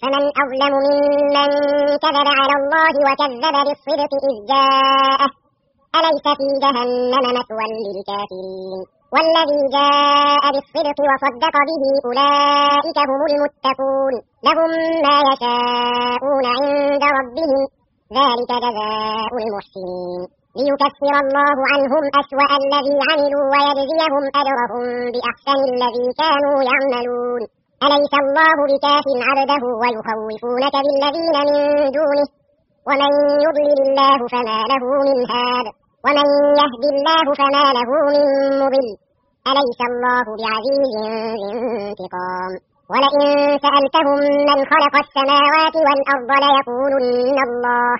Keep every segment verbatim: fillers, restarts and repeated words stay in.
فمن أظلم ممن كذب على الله وكذب بالصدق إذ جاءه أليس في جهنم مثوى للكافرين والذي جاء بالصدق وصدق به أولئك هم المتقون لهم ما يشاءون عند ربهم ذلك جزاء المحسنين ليكفر الله عنهم أسوأ الذي عملوا ويجزيهم أجرهم بأحسن الذي كانوا يعملون أليس الله بكاف عبده ويخوفونك بالذين من دونه ومن يضلل الله فما له من هاد ومن يهد الله فما له من مضل أليس الله بعزيز ذي انتقام ولئن سألتهم من خلق السماوات والأرض ليقولن الله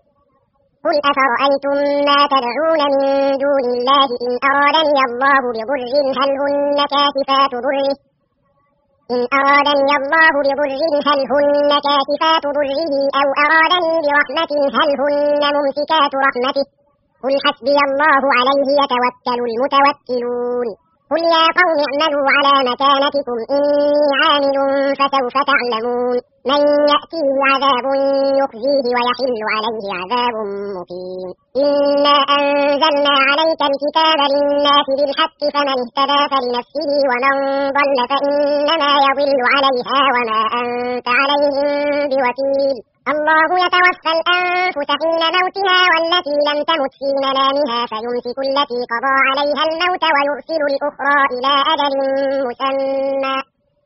قل أفرأيتم ما تدعون من دون الله إن أرادني الله بضر هل هن كاشفات ضره إن أرادني الله بضر هل هن كاشفات ضره أو أرادني برحمة هل هن ممسكات رحمته قل حسبي الله عليه يتوكل المتوكلون قل يا قوم اعملوا على مكانتكم إني عامل فسوف تعلمون من يأتيه عذاب يخزيه ويحل عليه عذاب مقيم إنا أنزلنا عليك الكتاب للناس بالحق فمن اهتدى فلنفسه ومن ضل فإنما يضل عليها وما أنت عليهم بوكيل الله يتوفى الأنفس حين موتها والتي لم تمت في منامها فيمسك التي قضى عليها الموت ويرسل الأخرى إلى أجل مسمى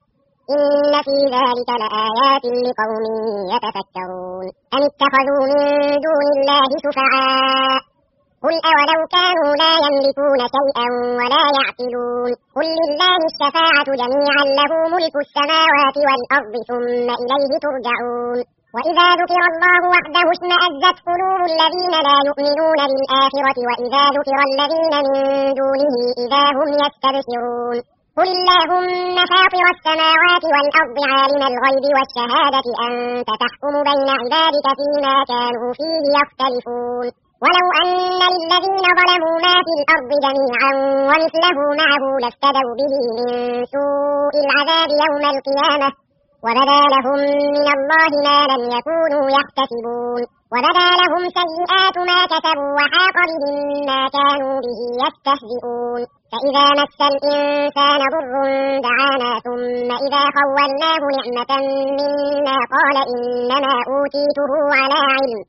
إن في ذلك لآيات لقوم يتفكرون أم اتخذوا من دون الله شفعاء قل أولو كانوا لا يملكون شيئا ولا يعقلون قل لله الشفاعة جميعا له ملك السماوات والأرض ثم إليه ترجعون وإذا ذكر الله وحده اشمأزت قلوب الذين لا يؤمنون بالآخرة وإذا ذكر الذين من دونه إذا هم يستبشرون قل اللهم فاطر السماوات والأرض عالم الغيب والشهادة أنت تحكم بين عبادك فيما كانوا فيه يختلفون ولو أن للذين ظلموا ما في الأرض جميعا ومثله معه لافتدوا به من سوء العذاب يوم القيامة وبدا لهم من الله ما لم يكونوا يحتسبون وبدا لهم سيئات ما كسبوا وحاق بهم ما كانوا به يستهزئون فإذا مس الإنسان ضر دعانا ثم إذا خولناه نعمة منا قال إنما أوتيته على علم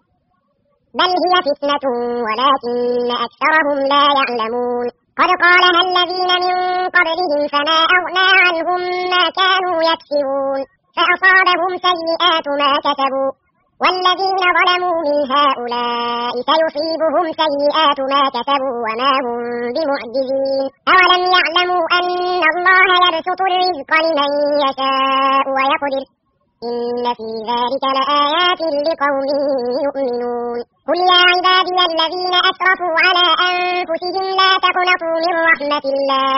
بل هي فتنة ولكن أكثرهم لا يعلمون قد قالها الذين من قبلهم فما أغنى عنهم ما كانوا يكسبون فأصابهم سيئات ما كسبوا والذين ظلموا من هؤلاء سيصيبهم سيئات ما كسبوا وما هم بمعجزين أولم يعلموا أن الله يبسط الرزق لمن يشاء ويقدر إن في ذلك لآيات لقوم يؤمنون قل يا عبادي الذين أسرفوا على أنفسهم لا تقنطوا من رحمة الله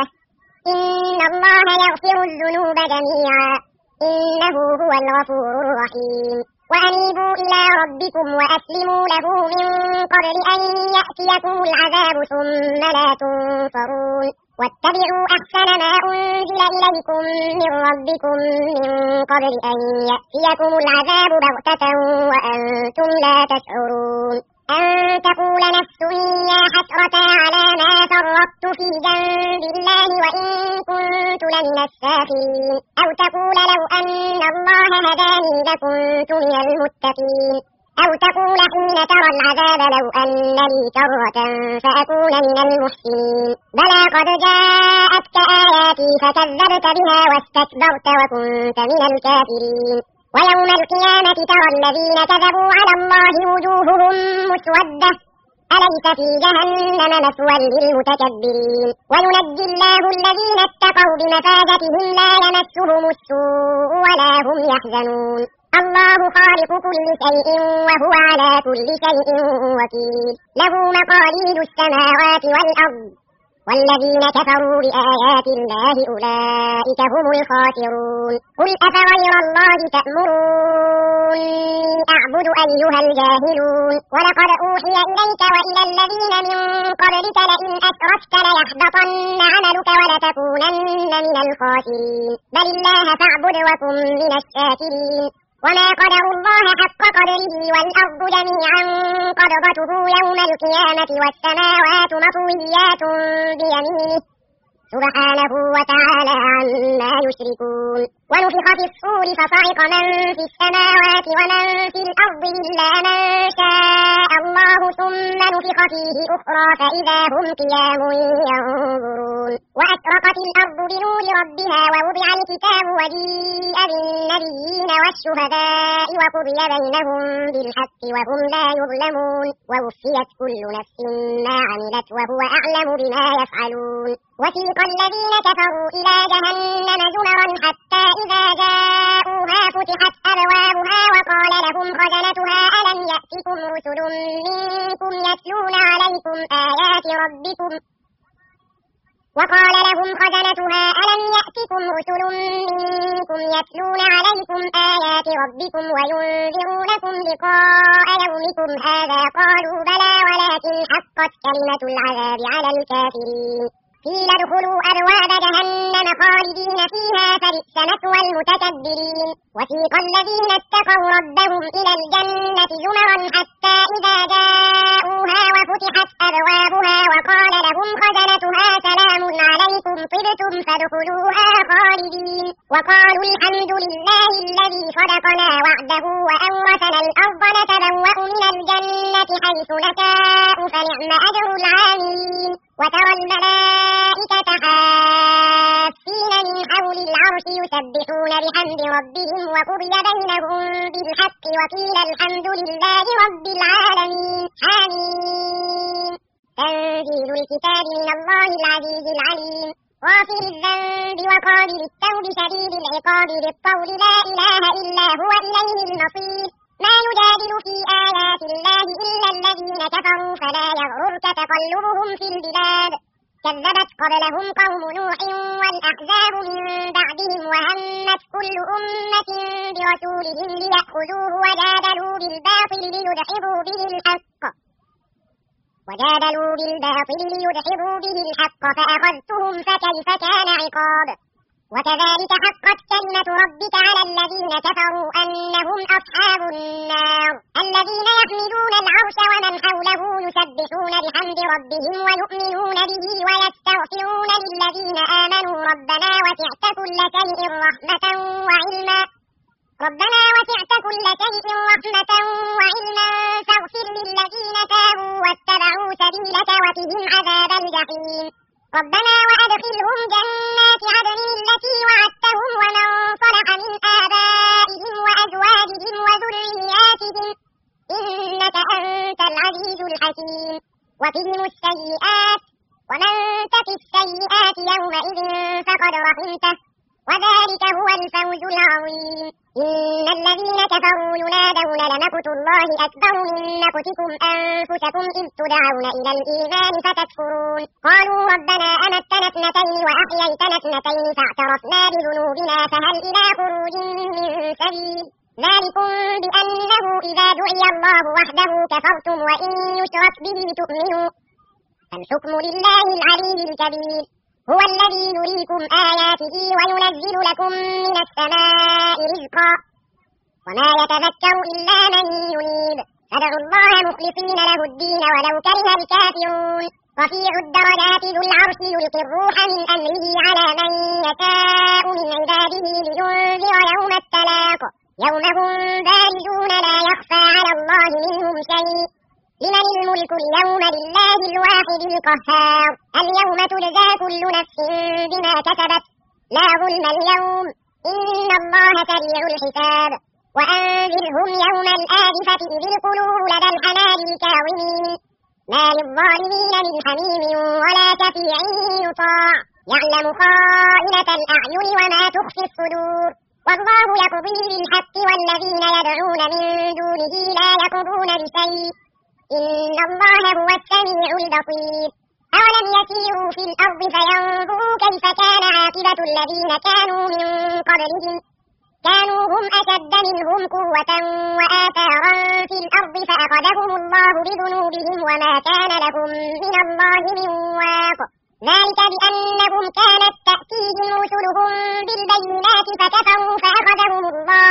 إن الله يغفر الذنوب جميعا إنه هو الغفور الرحيم وأنيبوا إلى ربكم وأسلموا له من قبل أن يأتيكم العذاب ثم لا تنصرون واتبعوا أحسن ما أنزل إليكم من ربكم من قبل أن يأتيكم العذاب بغتة وأنتم لا تشعرون أن تقول نفس يا حسرة على ما فرطت في جنب الله وإن كنت لمن الساخرين أو تقول لو أن الله هداني لكنت من المتقين أو تقول حين ترى العذاب لو أن لي كرة فأكون من المحسنين بلى قد جاءتك آياتي فكذبت بها واستكبرت وكنت من الكافرين ويوم القيامة ترى الذين كذبوا على الله وجوههم مسودة أليس في جهنم مثوى للمتكبرين وينجي الله الذين اتقوا بمفازتهم لا يمسهم السوء ولا هم يحزنون الله خالق كل شيء وهو على كل شيء وكيل له مقاليد السماوات والأرض والذين كفروا بآيات الله أولئك هم الخاسرون قل أفغير الله تأمروني أعبد أيها الجاهلون ولقد أوحي إليك وإلى الذين من قبلك لئن أشركت ليحبطن عملك ولتكونن من الخاسرين بل الله فاعبد وكن من الشاكرين وما قدروا الله حق قدره والأرض جميعا قبضته يوم القيامة والسماوات مطويات بيمينه سبحانه وتعالى عما يشركون. ونفخ في الصور فصعق من في السماوات ومن في الأرض إلا من شاء الله ثم نفخ فيه أخرى فإذا هم قيام ينظرون. وأشرقت الأرض بنور ربها ووضع الكتاب وجيء بالنبيين والشهداء وقضي بينهم بالحق وهم لا يظلمون. ووفيت كل نفس ما عملت وهو أعلم بما يفعلون. وسيق الذين كفروا إلى جهنم زمرا حتى إذا جاءوها فتحت أبوابها وقال لهم خزنتها ألم يأتكم رسل منكم يتلون عليكم آيات ربكم وقال لهم خزنتها ألم يأتكم رسل منكم يتلون عليكم آيات ربكم وينذرونكم لقاء يومكم هذا قالوا بلى ولكن حقت كلمة العذاب على الكافرين. قيل ادخلوا أبواب جهنم خالدين فيها فبئس مثوى المتكبرين. وسيق الذين اتقوا ربهم إلى الجنة زمرا حتى إذا جاءوها وفتحت أبوابها وقال لهم خزنتها سلام عليكم طبتم فادخلوها خالدين. وقالوا الحمد لله الذي صدقنا وعده وأورثنا الأرض نتبوأ من الجنة حيث نشاء فنعم أجر العاملين. وترى الملائكة حافين من حول العرش يسبحون بحمد ربهم وقضي بينهم بالحق وقيل الحمد لله رب العالمين. حميم. تنزيل الكتاب من الله العزيز العليم غافر الذنب وقابل التوب شديد العقاب بالطول لا إله إلا هو إليه المصير. ما يجادل في آيات الله إلا الذين كفروا فلا يغررك تقلبهم في البلاد. كذبت قبلهم قوم نوح والأحزاب من بعدهم وهمت كل أمة برسولهم ليأخذوه وجادلوا بالباطل ليدحضوا به الحق وجادلوا بالباطل ليدحضوا به الحق فأخذتهم فكيف كان عقاب. وكذلك حقت كلمة ربك على الذين كفروا أنهم أصحاب النار الذين يحملون العرش ومن حوله يسبحون بحمد ربهم ويؤمنون به ويستغفرون للذين آمنوا ربنا وسعت كل شيء رحمة وعلما ربنا وسعت كل شيء رحمة وعلما فاغفر للذين تابوا واتبعوا سبيلك وقهم عذاب الجحيم. ربنا وأدخلهم جنات عدن التي وعدتهم ومن صلح من آبائهم وأزواجهم وذرياتهم إنك أنت العزيز الحكيم. وقهم السيئات ومن تق السيئات يومئذ فقد رحمته وذلك هو الفوز العظيم. إن الذين كفروا ينادون لمقت الله أكبر من مقتكم أنفسكم إذ تدعون إلى الإيمان فتكفرون قالوا ربنا أمتنا اثنتين وأحييتنا اثنتين فاعترفنا بذنوبنا فهل إلى خروج من سبيل ذلكم بأنه إذا دعي الله وحده كفرتم وإن يشرك به تؤمنوا فالحكم لله العلي الكبير. هو الذي يريكم آياته وينزل لكم من السماء رزقا وما يتذكر إلا من ينيب. فادعوا الله مخلصين له الدين ولو كره الكافرون. رفيع الدرجات ذو العرش يلقي الروح من أمره على من يشاء من عباده لينذر يوم التلاق يوم هم بارزون لا يخفى على الله منهم شيء. لمن الملك اليوم لله الواحد القهار. اليوم تجزى كل نفس بما كسبت لا ظلم اليوم إن الله سريع الحساب. وأنذرهم يوم الآزفة إذ القلوب لدى الحناجر كاظمين ما للظالمين من حميم ولا شفيع يطاع يعلم خائنة الأعين وما تخفي الصدور. والله يقضي بالحق والذين يدعون من دونه لا يقضون بشيء إن الله هو السميع البصير. أولم يسيروا في الأرض فينظروا كيف كان عاقبة الذين كانوا من قبلهم كانوا هم أشد منهم قوة وآثارا في الأرض فأخذهم الله بذنوبهم وما كان لهم من الله من واق. ذلك بأنهم كانت تأتيهم رسلهم بالبينات فكفروا فأخذهم الله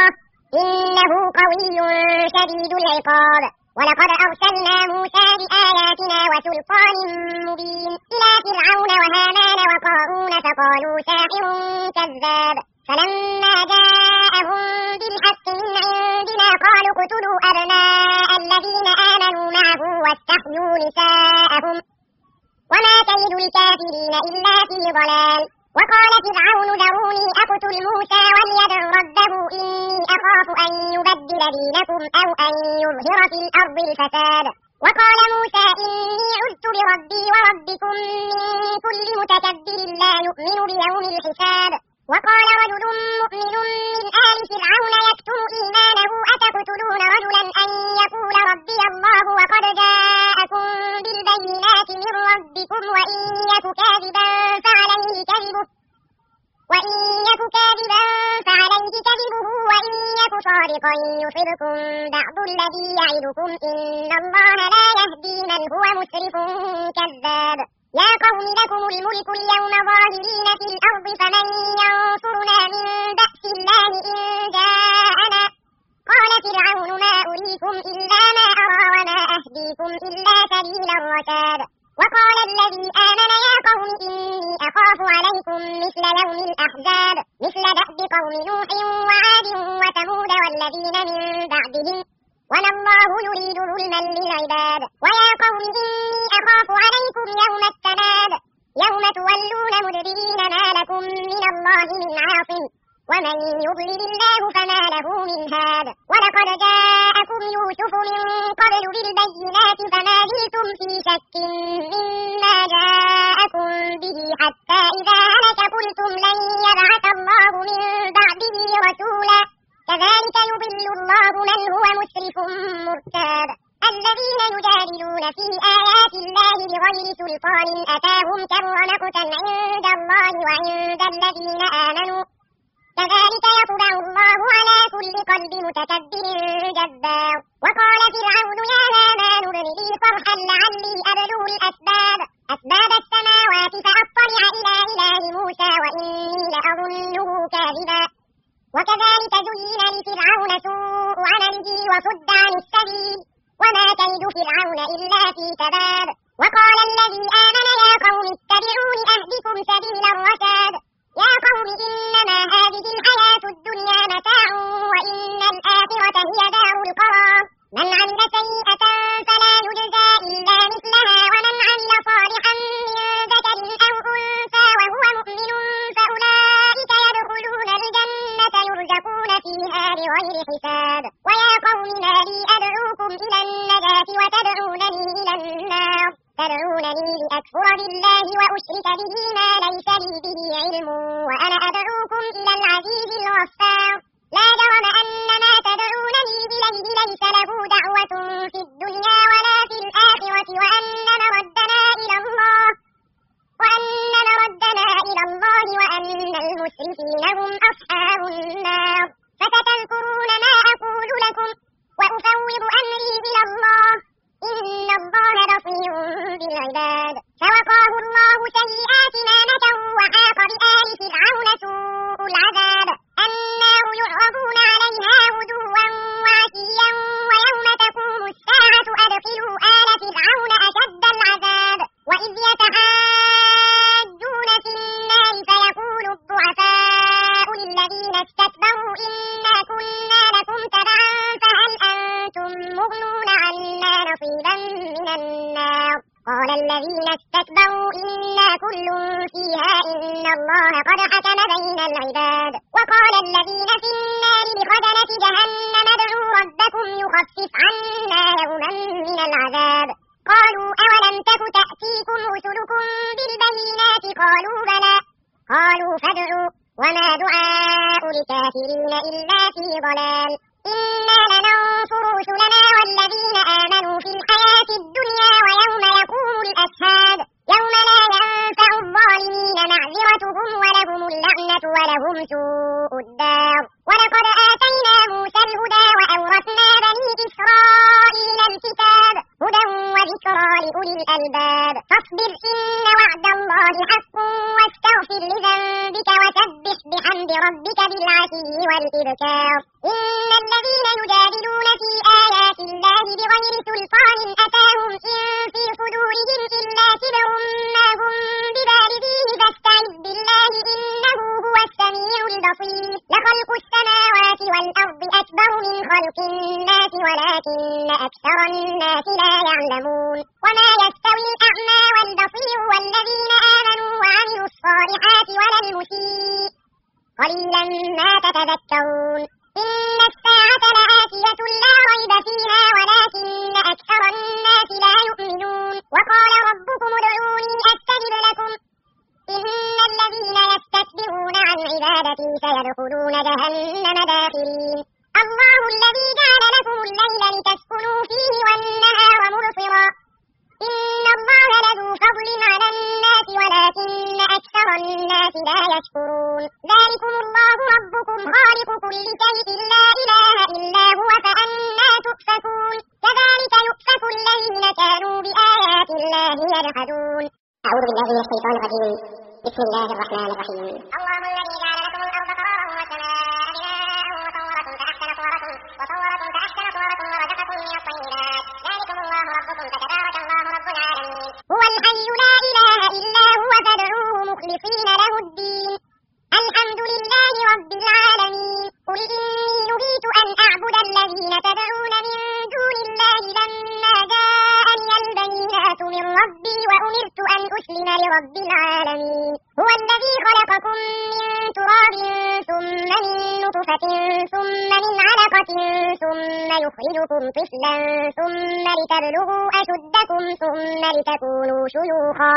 إنه قوي شديد العقاب. ولقد أرسلنا موسى بآياتنا وسلطان مبين إلى فرعون وهامان وقارون فقالوا ساحر كذاب. فلما جاءهم بالحق من عندنا قالوا اقتلوا أبناء الذين آمنوا معه واستحيوا نساءهم وما كيد الكافرين إلا في ضلال. وقال فرعون ذروني أقتل موسى وليدع ربه إني أخاف أن يبدل دينكم أو أن يظهر في الأرض الفساد. وقال موسى إني عذت بربي وربكم من كل متكبر لا يؤمن بيوم الحساب. وقال رجل مؤمن من آل فرعون يكتم إيمانه أتقتلون رجلا أن يقول ربي الله وقد جاءكم بالبينات من ربكم وإن يك كاذبا فعليه كذبه وإن يك كاذبا فعليه كذبه وإن يك صادقا يصبكم بعض الذي يعدكم إن الله لا يهدي من هو مسرف كذاب. يا قوم لكم الملك اليوم ظاهرين في الأرض فمن ينصرنا من بأس الله إن جاءنا. قال فرعون ما أريكم إلا ما أرى وما أهديكم إلا سبيل الرشاد. وقال الذي آمن يا قوم إني أخاف عليكم مثل يوم الأحزاب مثل دأب قوم نوح وعاد وثمود والذين من بعدهم وما الله يريد ظلما للعباد. ويا قوم إني أخاف عليكم يوم التناد يوم تولون مدبرين ما لكم من الله من عاصم ومن يضلل الله فما له من هاد. ولقد جاءكم يوسف من قبل بالبينات فما زلتم في شك مما جاءكم به حتى إذا هلك قلتم لن يبعث الله من بعده رسولا كذلك يضل الله من هو مسرف مرتاب. الذين يجادلون في آيات الله بغير سلطان أتاهم كبر مقتا عند الله وعند الذين آمنوا كذلك يطبع الله على كل قلب متكبر جبار. وقال فرعون يا هامان ابن لي صرحا لعلي أبلغ الأسباب أسباب السماوات فأطلع إلى إله موسى وإني لأظنه كاذبا. وكذلك زين لفرعون سوء عمله وصد عن السبيل وما كيد فرعون إلا في تباب. وقال الذي آمن يا قوم اتبعون أهدكم سبيل الرشاد. يا قوم إنما هذه الحياة الدنيا متاع وإن الآخرة هي دار القرار. من عمل سيئة فلا يجزى إلا مثلها ومن عمل صالحا من ذكر أو أنثى وهو مؤمن فأولئك يدخلون الجنة يرزقون فيها بغير حساب. ويا قوم ما لي أدعوكم إلى النجاة وتدعونني إلى النار تدعونني لأكفر بالله وأشرك به ما ليس لي به علم وأنا أدعوكم إلى العزيز الغفار. لا جرم أن ما تدعونني إليه ليس له دعوة في الدنيا ولا في الآخرة وأن مردنا إلى الله وأن مردنا إلى الله وأن المسرفين هم أصحاب النار. فستذكرون ما أقول لكم وأفوض أمري إلى الله إن الله بصير بالعباد. فوقاه الله سيئات ما مكروا وحاق بآل فرعون سوء العذاب. النار يعرضون عليها غدوا وعشيا ويوم تقوم الساعة أدخلوا آل فرعون أشد العذاب. وإذ يتحاجون في النار فيقول الضعفاء للذين استكبروا إنا كنا لكم تبعا فهل أنتم مغنون عنا نصيبا من النار. قال الذين استكبروا إنا كل فيها إن الله قد حكم بين العباد. وقال الذين في النار لخزنة جهنم ادعوا ربكم يخفف عنا يوما من العذاب. قالوا أولم تك تأتيكم رسلكم بالبينات قالوا بلى قالوا فادعوا وما دعاء الكافرين إلا في ضلال. إنا لننصر رسلنا والذين آمنوا في الحياة الدنيا ويوم يقوم الأشهاد يوم لا ينفع الظالمين معذرتهم ولهم اللعنة ولهم سوء الدار. ولقد آتينا موسى الهدى وأورثنا بني إسرائيل الكتاب هدى وذكرى لأولي الألباب. فاصبر إن وعد الله حق واستغفر لذنبك وسبح بحمد ربك بالعشي والإبكار. إن من خلق الناس ولكن أكثر الناس لا يعلمون وما يستوي الأعمى والبصير والذين آمنوا وعملوا الصالحات ولا المسيء قليلا ما تتذكرون إن الساعة لآتية لا ريب فيها ولكن أكثر الناس لا يؤمنون وقال ربكم ادعوني أستجب لكم إن الذين يستكبرون عن عبادتي سيدخلون جهنم داخرين الله الذي جعل لكم الليل لتسكنوا فيه والنهار مبصرا إن الله لذو فضل على الناس ولكن أكثر الناس لا يشكرون ذلكم الله ربكم خالق كل شيء لا إله إلا هو فأنى تؤفكون كذلك يؤفك الذين كانوا بآيات الله يجحدون أعوذ بالله من الشيطان الرجيم بسم الله الرحمن الرحيم الله الذي جعل لكم الأرض قرارا والسماء بناء وصوركم فأحسن صوركم وصوركم فأحسن صوركم ورزقكم من الطيبات ذلكم الله ربكم فتبارك الله رب العالمين هو الحي لا إله إلا هو فادعوه مخلصين له الدين الحمد لله رب العالمين قل إني نهيت أن أعبد الذين تدعون من دون الله لما جاءني البينات من ربي وأمرت أن أسلم لرب العالمين هو الذي خلقكم من تراب ثم من نطفة ثم من علقة ثم يخرجكم طفلا ثم لتبلغوا أشدكم ثم لتكونوا شيوخا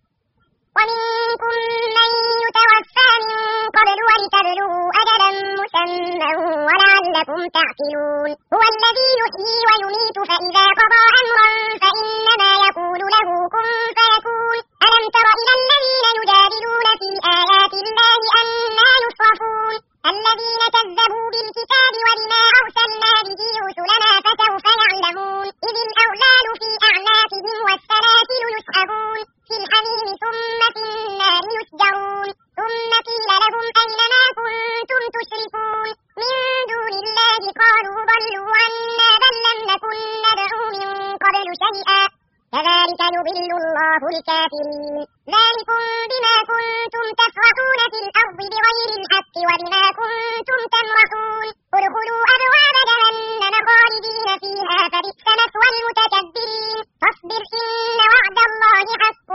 ومنكم من يتوفى من قبل ولتبلغوا أجلا مسمى ولعلكم تعقلون هو الذي يحيي ويميت فإذا قضى أمرا فإنما يقول له كن فيكون ألم تر إلى الذين يجادلون في آيات الله أنى يصرفون الذين كذبوا بالكتاب وبما أرسلنا به رسلنا فسوف يعلمون إذ الأغلال في أعناقهم والسلاسل يسحبون في الحميم ثم في النار يسجرون ثم قيل لهم أين ما كنتم تشركون من دون الله قالوا ضلوا عنا بل لم نكن ندعو من قبل شيئا كذلك يضل الله الكافرين ذلكم بما كنتم تفرحون في الأرض بغير الحق وبما كنتم تمرحون ادخلوا أبواب جهنم خالدين فيها فبئس مثوى المتكبرين فاصبر إن وعد الله حق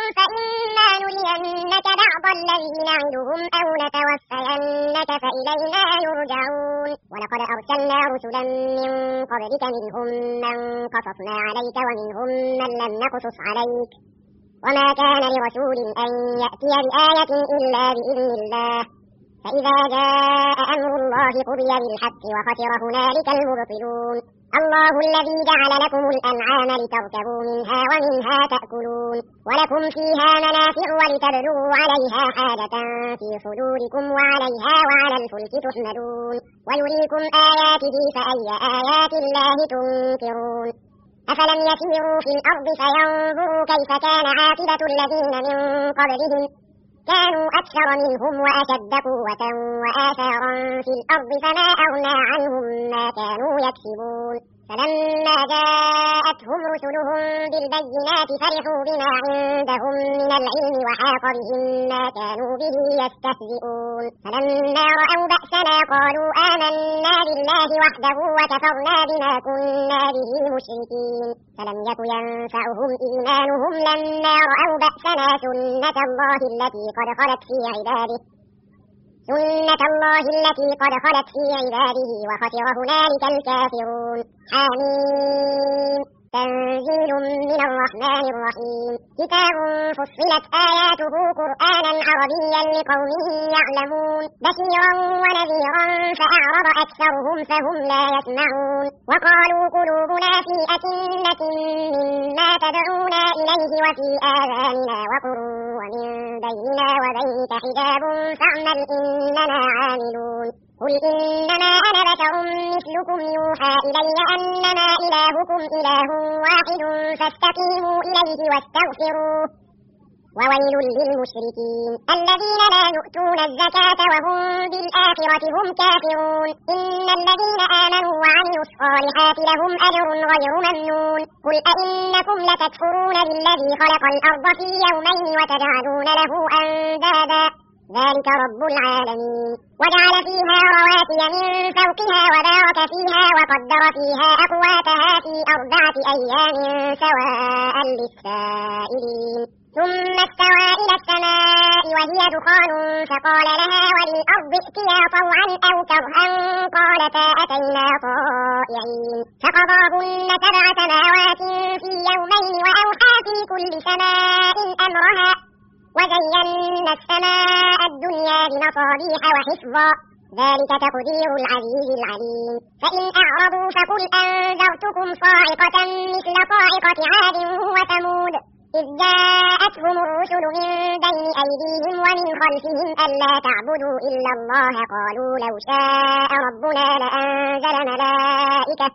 فإما نرينك بعض الذي نعدهم أو نتوفينك فإلينا يرجعون ولقد أرسلنا رسلا من قبلك منهم من قصصنا عليك ومنهم من لم نقصص عليك وما كان لرسول أن يأتي بآية إلا بإذن الله فإذا جاء أمر الله قضي بالحق وخسر هنالك المبطلون الله الذي جعل لكم الأنعام لتركبوا منها ومنها تأكلون ولكم فيها منافع ولتبلغوا عليها حاجة في صدوركم وعليها وعلى الفلك تحملون ويريكم آياته فأي آيات الله تنكرون أفلم يسيروا في الأرض فينظروا كيف كان عاقبة الذين من قبلهم كانوا أكثر منهم وأشد قوة وآثارا في الأرض فما أغنى عنهم ما كانوا يكسبون فلما جاءتهم رسلهم بالبينات فرحوا بما عندهم من العلم وحاق بهم ما كانوا به يستهزئون فلما رأوا بأسنا قالوا آمنا بالله وحده وكفرنا بما كنا به مشركين فلم يك ينفعهم إيمانهم لما رأوا بأسنا سنة الله التي قد خلت في عباده سنة الله التي قد خلت في عباده وخسر هنالك الكافرون حميم تنزيل من الرحمن الرحيم كتاب فصلت آياته قرآنا عربيا لقوم يعلمون بشيرا ونذيرا فأعرض أكثرهم فهم لا يسمعون وقالوا قلوبنا في أكنة مما تدعونا إليه وفي آذاننا وقر ومن بيننا وبينك حجاب فاعمل إننا عاملون قل إنما أنا بشر مثلكم يوحى إلي أنما إلهكم إله واحد فاستقيموا إليه واستغفروه وويل للمشركين الذين لا يؤتون الزكاة وهم بالآخرة هم كافرون إن الذين آمنوا وعملوا الصالحات لهم أجر غير ممنون قل أئنكم لتكفرون بالذي خلق الأرض في يومين وتجعلون له أندادا ذلك رب العالمين. وجعل فيها رواسي من فوقها وبارك فيها وقدر فيها أقواتها في أربعة أيام سواء للسائلين. ثم استوى إلى السماء وهي دخان فقال لها وللأرض ائتيا طوعا أو كرها قالتا أتينا طائعين. فقضاهن سبع سماوات في يومين وأوحى في كل سماء أمرها وزينا السماء الدنيا بمصابيح وحفظا ذلك تقدير العزيز العليم. فإن أعرضوا فقل أنذرتكم صاعقة مثل صاعقة عاد وثمود إذ جاءتهم الرسل من بين أيديهم ومن خلفهم ألا تعبدوا إلا الله قالوا لو شاء ربنا لأنزل ملائكة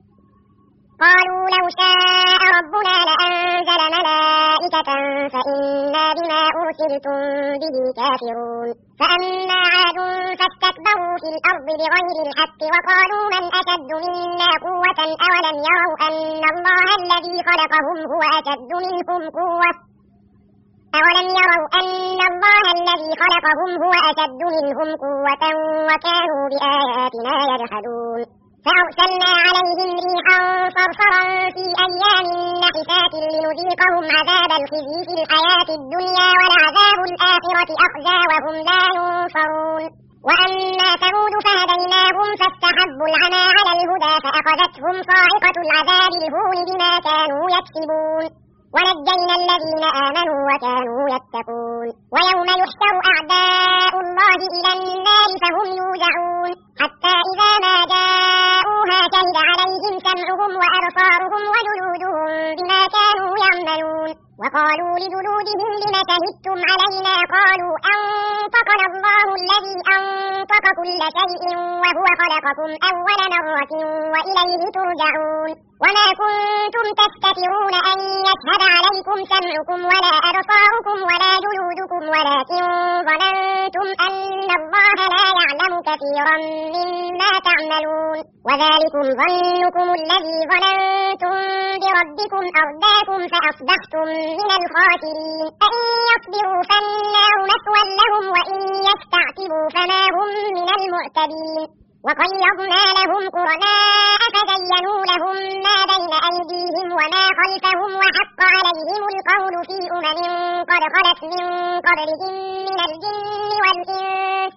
قالوا لو شاء ربنا لأنزل ملائكة فإنا بما أرسلتم به كافرون. فأما عاد فاستكبروا في الأرض بغير الحق وقالوا من أشد منا قوة أولم يروا أن الله الذي خلقهم هو أشد منهم قوة أولم يروا أن الله الذي خلقهم هو أشد منهم قوة وكانوا بآياتنا يجحدون. فأرسلنا عليهم ريحا صرصرا في أيام نحسات لنذيقهم عذاب الخزي في الحياة الدنيا ولعذاب الآخرة أخزى وهم لا ينصرون. وأما ثمود فهديناهم فاستحبوا العمى على الهدى فأخذتهم صاعقة العذاب الهون بما كانوا يكسبون ونجينا الذين آمنوا وكانوا يتقون. ويوم يحشر أعداء الله إلى النار فهم يوزعون حتى إذا ما جاءوها شهد عليهم سمعهم وأبصارهم وجلودهم بما كانوا يعملون. وقالوا لجلودهم لم شهدتم علينا قالوا أنطقنا الله الذي أنطق كل شيء وهو خلقكم أول مرة وإليه ترجعون. وما كنتم تستترون أن يشهد عليكم سمعكم ولا أبصاركم ولا جلودكم ولكن ظننتم أن الله لا يعلم كثيرا مما تعملون. وذلكم ظنكم الذي ظننتم بربكم أرداكم فأصبحتم من الخاسرين. فإن يصبروا فالنار مثوى لهم وإن يستعتبوا فما هم من المعتدين. وقيضنا لهم قرناء فزينوا لهم ما بين أيديهم وما خلفهم وحق عليهم القول في أمم قد خلت من قبلهم من الجن والإنس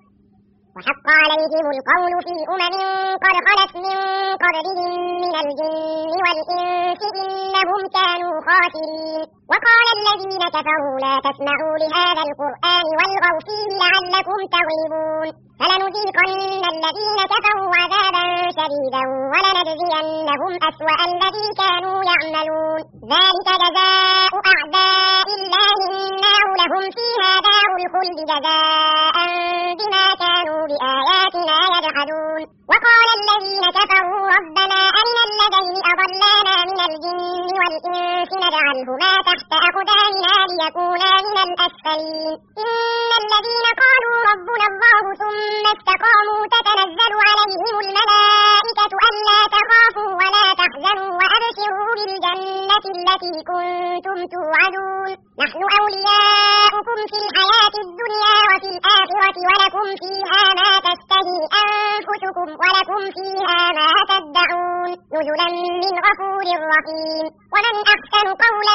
وحق عليهم القول في أمم قد خلت من قبلهم من الجن والإنس إنهم كانوا خاسرين. وقال الذين كفروا لا تسمعوا لهذا القرآن والغوا فيه لعلكم تغلبون. فلنذيقن الذين كفروا عذابا شديدا ولنجزينهم أسوأ الذي كانوا يعملون. ذلك جزاء أعداء الله النار لهم فيها دار الخلد جزاء بما كانوا بآياتنا يجحدون. وقال الذين كفروا ربنا أرنا الذين أضلانا من الجن والإنس نجعلهما تحت أقدامنا ليكونا من الأسفلين. إن الذين قالوا ربنا الله ثم استقاموا تتنزل عليهم الملائكة ألا تخافوا ولا تحزنوا وأبشروا بالجنة التي كنتم توعدون نحن أولياؤكم في الحياة الدنيا وفي الآخرة ولكم فيها ما تشتهي أنفسكم ولكم فيها ما تدعون نزلا من غفور رحيم. ومن أحسن قولا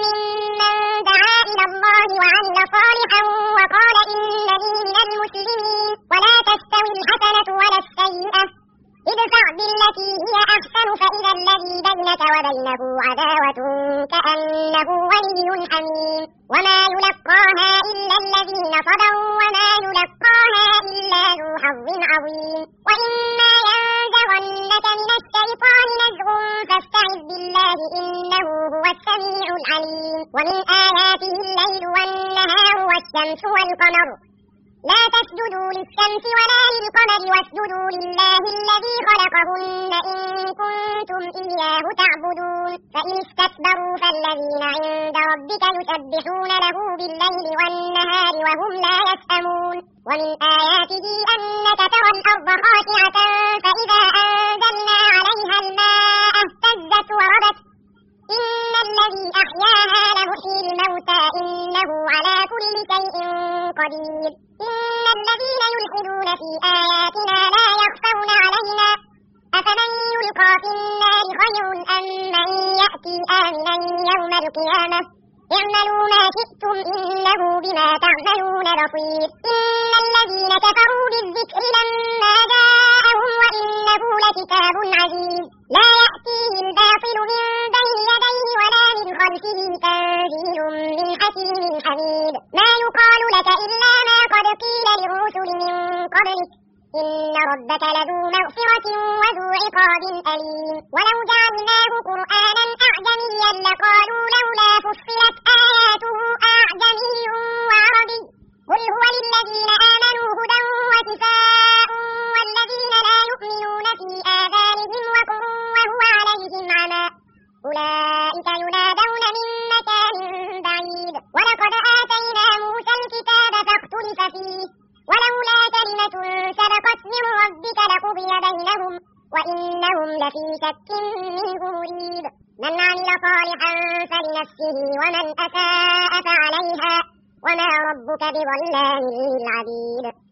ممن دعا إلى الله وعمل صالحا وقال إنني من المسلمين. ولا تستوي الحسنة ولا السيئة ادفع بالتي هي أحسن فإذا الذي بينك وبينه عداوة كأنه ولي حميم. وما يلقاها إلا الذين صبروا وما يلقاها إلا ذو حظ عظيم. وإما ينزغنك من الشيطان نزغ فاستعذ بالله إنه هو السميع العليم. ومن آياته الليل والنهار والشمس والقمر لا تسجدوا للشمس ولا للقمر واسجدوا لله الذي خلقهن إن كنتم إياه تعبدون. فإن استكبروا فالذين عند ربك يسبحون له بالليل والنهار وهم لا يسأمون. ومن آياته أنك ترى الأرض خاشعة فإذا أنزلنا عليها الماء اهتزت وربت إن الذي أحياها لمحيي الموتى إنه على كل شيء قدير. في النار خير أم من يأتي آمنا يوم القيامة اعملوا ما شئتم إنه بما تعملون بصير. إن الذين كفروا بالذكر لما جاءهم وإنه لكتاب عزيز لا يأتيه الباطل من بين يديه ولا من خلفه تنزيل من حكيم حميد. ما يقال لك إلا ما قد قيل للرسل من قبلك إن ربك لذو مغفرة وذو عقاب أليم. ولو جعلناه قرآنا أعجميا لقالوا لولا فصلت آياته أعجمي وعربي قل هو للذين آمنوا هدى وشفاء والذين لا يؤمنون في آذانهم وقر وهو عليهم عمى أولئك ينادون من مكان بعيد. ولقد آتينا موسى الكتاب فاختلف فيه ولولا كلمة سبقت من ربك لقضي بينهم وإنهم لفي شك منه مريب. من عمل صالحا فلنفسه ومن أساء فعليها وما ربك بظلام للعبيد.